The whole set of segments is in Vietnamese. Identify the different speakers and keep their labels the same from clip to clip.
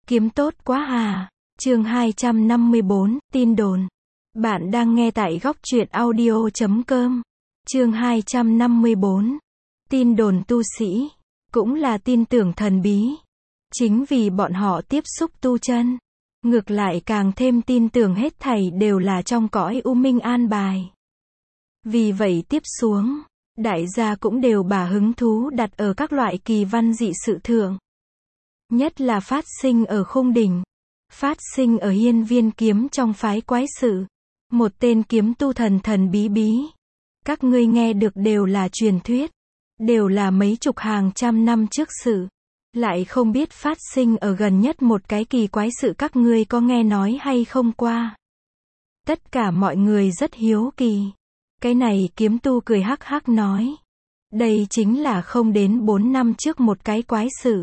Speaker 1: Kiếm tốt quá à. Chương 254, tin đồn. Bạn đang nghe tại góc truyện audio.com. Chương 254. Tin đồn tu sĩ, cũng là tin tưởng thần bí. Chính vì bọn họ tiếp xúc tu chân, ngược lại càng thêm tin tưởng hết thảy đều là trong cõi u minh an bài. Vì vậy tiếp xuống, đại gia cũng đều bà hứng thú đặt ở các loại kỳ văn dị sự thượng. Nhất là phát sinh ở Khung Đỉnh, phát sinh ở Hiên Viên kiếm trong phái quái sự. Một tên kiếm tu thần thần bí bí. Các ngươi nghe được đều là truyền thuyết, đều là mấy chục hàng trăm năm trước sự. Lại không biết phát sinh ở gần nhất một cái kỳ quái sự các ngươi có nghe nói hay không qua. Tất cả mọi người rất hiếu kỳ. Cái này kiếm tu cười hắc hắc nói. Đây chính là không đến 4 năm trước một cái quái sự.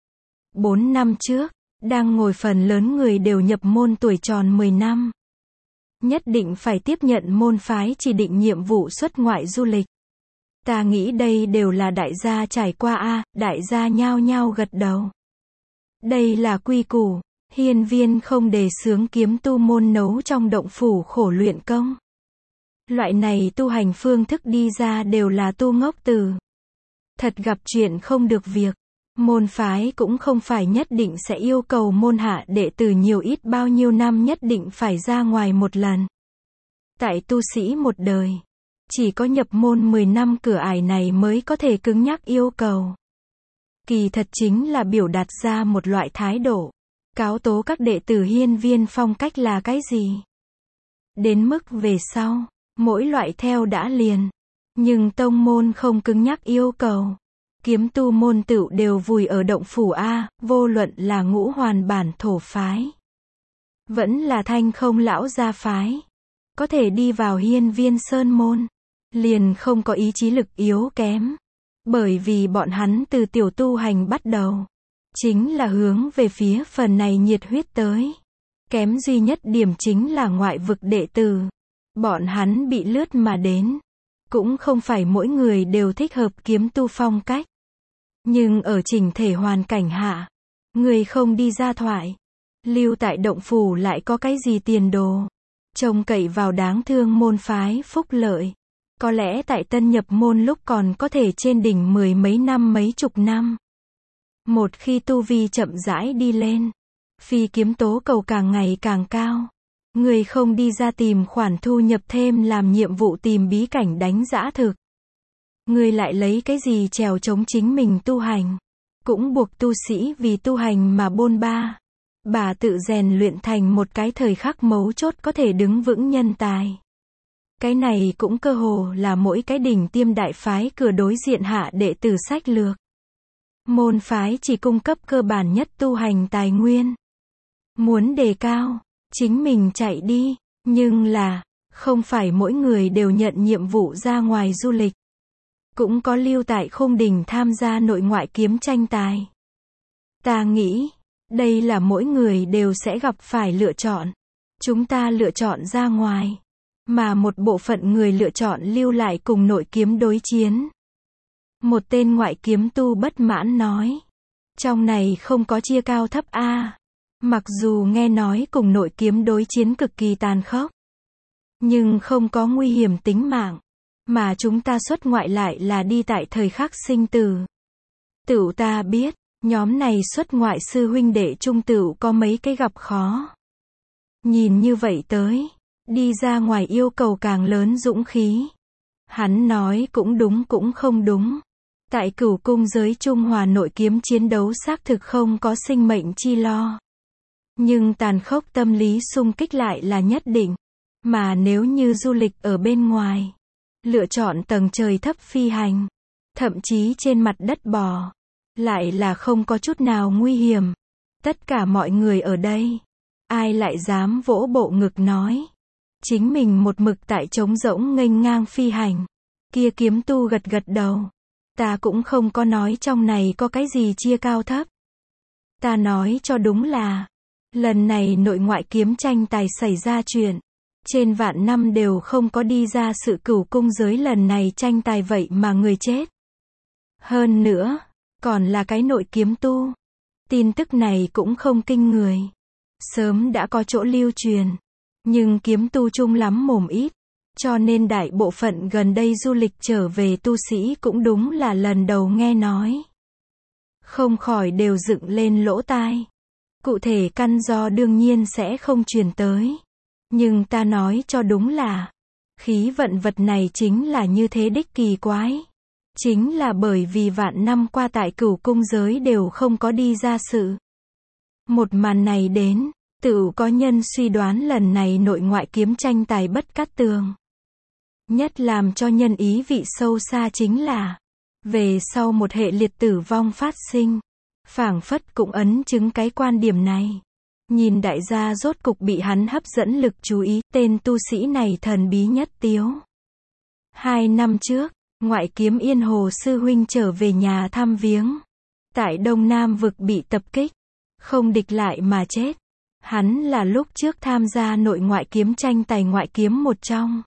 Speaker 1: 4 năm trước, đang ngồi phần lớn người đều nhập môn tuổi tròn 10 năm. Nhất định phải tiếp nhận môn phái chỉ định nhiệm vụ xuất ngoại du lịch. Ta nghĩ đây đều là đại gia trải qua a, đại gia nhao nhao gật đầu. Đây là quy củ, hiên viên không đề xướng kiếm tu môn nấu trong động phủ khổ luyện công. Loại này tu hành phương thức đi ra đều là tu ngốc từ. Thật gặp chuyện không được việc. Môn phái cũng không phải nhất định sẽ yêu cầu môn hạ đệ tử nhiều ít bao nhiêu năm nhất định phải ra ngoài một lần. Tại tu sĩ một đời, chỉ có nhập môn 10 năm cửa ải này mới có thể cứng nhắc yêu cầu. Kỳ thật chính là biểu đạt ra một loại thái độ, cáo tố các đệ tử hiên viên phong cách là cái gì. Đến mức về sau, mỗi loại theo đã liền, nhưng tông môn không cứng nhắc yêu cầu. Kiếm tu môn tựu đều vùi ở động phủ A, vô luận là Ngũ Hoàn bản thổ phái, vẫn là Thanh Không lão gia phái, có thể đi vào hiên viên sơn môn, liền không có ý chí lực yếu kém. Bởi vì bọn hắn từ tiểu tu hành bắt đầu, chính là hướng về phía phần này nhiệt huyết tới. Kém duy nhất điểm chính là ngoại vực đệ tử. Bọn hắn bị lướt mà đến. Cũng không phải mỗi người đều thích hợp kiếm tu phong cách. Nhưng ở chỉnh thể hoàn cảnh hạ, người không đi ra thoại, lưu tại động phủ lại có cái gì tiền đồ. Trông cậy vào đáng thương môn phái phúc lợi. Có lẽ tại tân nhập môn lúc còn có thể trên đỉnh 10 mấy năm mấy chục năm. Một khi tu vi chậm rãi đi lên, phi kiếm tố cầu càng ngày càng cao. Người không đi ra tìm khoản thu nhập thêm làm nhiệm vụ tìm bí cảnh đánh dã thực. Người lại lấy cái gì trèo chống chính mình tu hành. Cũng buộc tu sĩ vì tu hành mà bôn ba. Bà tự rèn luyện thành một cái thời khắc mấu chốt có thể đứng vững nhân tài. Cái này cũng cơ hồ là mỗi cái đỉnh tiêm đại phái cửa đối diện hạ đệ tử sách lược. Môn phái chỉ cung cấp cơ bản nhất tu hành tài nguyên. Muốn đề cao, chính mình chạy đi, nhưng là, không phải mỗi người đều nhận nhiệm vụ ra ngoài du lịch. Cũng có lưu tại Khung Đỉnh tham gia nội ngoại kiếm tranh tài. Ta nghĩ, đây là mỗi người đều sẽ gặp phải lựa chọn. Chúng ta lựa chọn ra ngoài, mà một bộ phận người lựa chọn lưu lại cùng nội kiếm đối chiến. Một tên ngoại kiếm tu bất mãn nói. Trong này không có chia cao thấp a. Mặc dù nghe nói cùng nội kiếm đối chiến cực kỳ tàn khốc, nhưng không có nguy hiểm tính mạng. Mà chúng ta xuất ngoại lại là đi tại thời khắc sinh tử. Tửu ta biết, nhóm này xuất ngoại sư huynh đệ trung tửu có mấy cái gặp khó. Nhìn như vậy tới, đi ra ngoài yêu cầu càng lớn dũng khí. Hắn nói cũng đúng cũng không đúng. Tại Cửu Cung giới Trung Hòa nội kiếm chiến đấu xác thực không có sinh mệnh chi lo. Nhưng tàn khốc tâm lý xung kích lại là nhất định. Mà nếu như du lịch ở bên ngoài, lựa chọn tầng trời thấp phi hành, thậm chí trên mặt đất bò, lại là không có chút nào nguy hiểm. Tất cả mọi người ở đây, ai lại dám vỗ bộ ngực nói chính mình một mực tại trống rỗng nghênh ngang phi hành. Kia kiếm tu gật gật đầu. Ta cũng không có nói trong này có cái gì chia cao thấp. Ta nói cho đúng là, lần này nội ngoại kiếm tranh tài xảy ra chuyện. Trên vạn năm đều không có đi ra sự Cửu Cung giới lần này tranh tài vậy mà người chết. Hơn nữa, còn là cái nội kiếm tu. Tin tức này cũng không kinh người. Sớm đã có chỗ lưu truyền. Nhưng kiếm tu chung lắm mồm ít. Cho nên đại bộ phận gần đây du lịch trở về tu sĩ cũng đúng là lần đầu nghe nói. Không khỏi đều dựng lên lỗ tai. Cụ thể căn do đương nhiên sẽ không truyền tới. Nhưng ta nói cho đúng là, khí vận vật này chính là như thế đích kỳ quái. Chính là bởi vì vạn năm qua tại Cửu Cung giới đều không có đi ra sự. Một màn này đến, tự có nhân suy đoán lần này nội ngoại kiếm tranh tài bất cát tường. Nhất làm cho nhân ý vị sâu xa chính là, về sau một hệ liệt tử vong phát sinh, phảng phất cũng ấn chứng cái quan điểm này. Nhìn đại gia rốt cục bị hắn hấp dẫn lực chú ý, tên tu sĩ này thần bí nhất tiếu. 2 năm trước, ngoại kiếm Yên Hồ sư huynh trở về nhà thăm viếng. Tại Đông Nam vực bị tập kích, không địch lại mà chết. Hắn là lúc trước tham gia nội ngoại kiếm tranh tài ngoại kiếm một trong.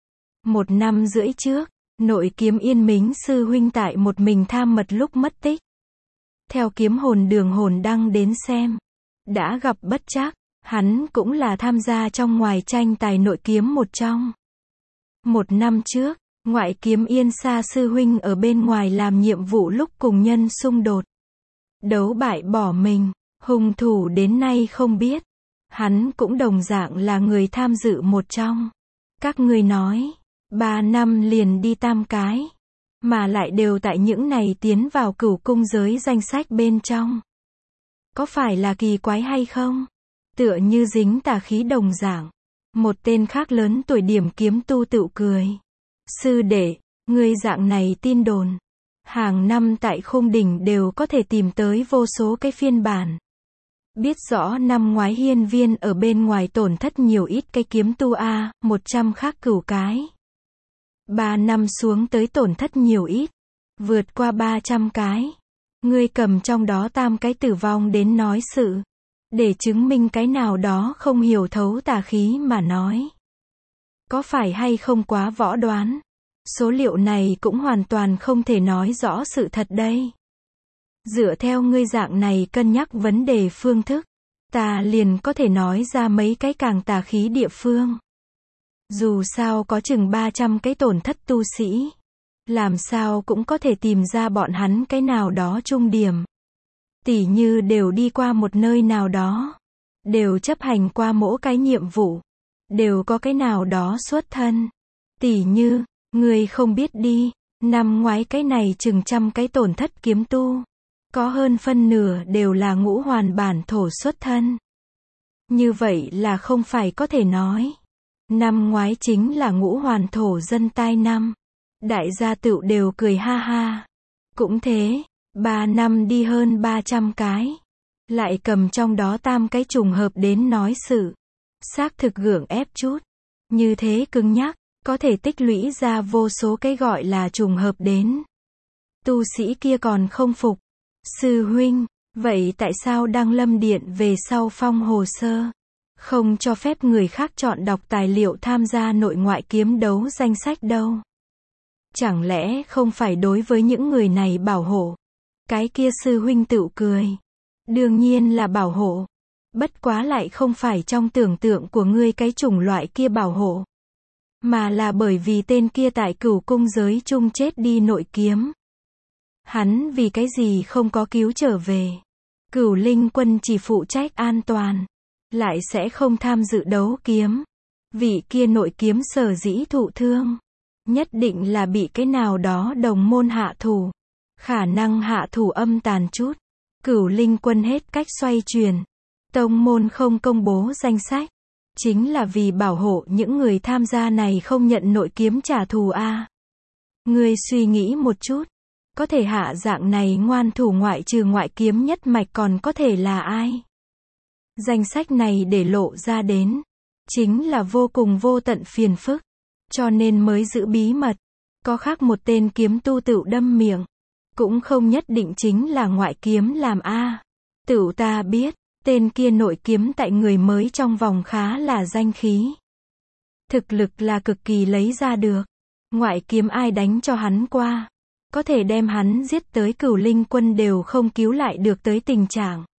Speaker 1: 1 năm rưỡi trước, nội kiếm Yên Mính sư huynh tại một mình tham mật lúc mất tích. Theo kiếm hồn đường hồn đăng đến xem, đã gặp bất trắc, hắn cũng là tham gia trong ngoài tranh tài nội kiếm một trong. 1 năm trước, ngoại kiếm Yên Sa sư huynh ở bên ngoài làm nhiệm vụ lúc cùng nhân xung đột. Đấu bại bỏ mình, hung thủ đến nay không biết. Hắn cũng đồng dạng là người tham dự một trong. Các ngươi nói, 3 năm liền đi tam cái, mà lại đều tại những này tiến vào Cửu Cung giới danh sách bên trong. Có phải là kỳ quái hay không? Tựa như dính tà khí đồng dạng. Một tên khác lớn tuổi điểm kiếm tu tự cười. Sư đệ, ngươi dạng này tin đồn. Hàng năm tại Khung Đỉnh đều có thể tìm tới vô số cái phiên bản. Biết rõ năm ngoái hiên viên ở bên ngoài tổn thất nhiều ít cái kiếm tu A, 100 khác cửu cái. 3 năm xuống tới tổn thất nhiều ít. Vượt qua 300 cái. Ngươi cầm trong đó tam cái tử vong đến nói sự. Để chứng minh cái nào đó không hiểu thấu tà khí mà nói. Có phải hay không quá võ đoán? Số liệu này cũng hoàn toàn không thể nói rõ sự thật đây. Dựa theo ngươi dạng này cân nhắc vấn đề phương thức, ta liền có thể nói ra mấy cái càng tà khí địa phương. Dù sao có chừng 300 cái tổn thất tu sĩ. Làm sao cũng có thể tìm ra bọn hắn cái nào đó trung điểm. Tỉ như đều đi qua một nơi nào đó. Đều chấp hành qua mỗi cái nhiệm vụ. Đều có cái nào đó xuất thân. Tỉ như, người không biết đi, năm ngoái cái này chừng trăm cái tổn thất kiếm tu. Có hơn phân nửa đều là ngũ hoàn bản thổ xuất thân. Như vậy là không phải có thể nói. Năm ngoái chính là ngũ hoàn thổ dân tai năm. Đại gia tựu đều cười ha ha. Cũng thế, 3 năm đi hơn 300 cái. Lại cầm trong đó tam cái trùng hợp đến nói sự. Xác thực gượng ép chút. Như thế cứng nhắc, có thể tích lũy ra vô số cái gọi là trùng hợp đến. Tu sĩ kia còn không phục. Sư huynh, vậy tại sao Đăng Lâm Điện về sau phong hồ sơ? Không cho phép người khác chọn đọc tài liệu tham gia nội ngoại kiếm đấu danh sách đâu. Chẳng lẽ không phải đối với những người này bảo hộ? Cái kia sư huynh tự cười. Đương nhiên là bảo hộ. Bất quá lại không phải trong tưởng tượng của ngươi cái chủng loại kia bảo hộ. Mà là bởi vì tên kia tại Cửu Cung giới chung chết đi nội kiếm. Hắn vì cái gì không có cứu trở về. Cửu Linh Quân chỉ phụ trách an toàn. Lại sẽ không tham dự đấu kiếm. Vị kia nội kiếm sở dĩ thụ thương. Nhất định là bị cái nào đó đồng môn hạ thủ. Khả năng hạ thủ âm tàn chút. Cửu Linh Quân hết cách xoay chuyển. Tông môn không công bố danh sách. Chính là vì bảo hộ những người tham gia này không nhận nội kiếm trả thù a. Ngươi suy nghĩ một chút. Có thể hạ dạng này ngoan thủ ngoại trừ ngoại kiếm nhất mạch còn có thể là ai? Danh sách này để lộ ra đến. Chính là vô cùng vô tận phiền phức. Cho nên mới giữ bí mật. Có khác một tên kiếm tu tự đâm miệng. Cũng không nhất định chính là ngoại kiếm làm a. Tửu ta biết, tên kia nội kiếm tại người mới trong vòng khá là danh khí. Thực lực là cực kỳ lấy ra được. Ngoại kiếm ai đánh cho hắn qua. Có thể đem hắn giết tới Cửu Linh Quân đều không cứu lại được tới tình trạng.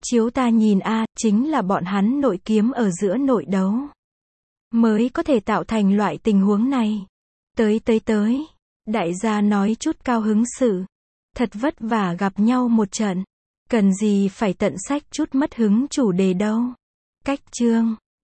Speaker 1: Chiếu ta nhìn a, chính là bọn hắn nội kiếm ở giữa nội đấu. Mới có thể tạo thành loại tình huống này. Tới. Đại gia nói chút cao hứng sự. Thật vất vả gặp nhau một trận. Cần gì phải tận sách chút mất hứng chủ đề đâu. Cách chương.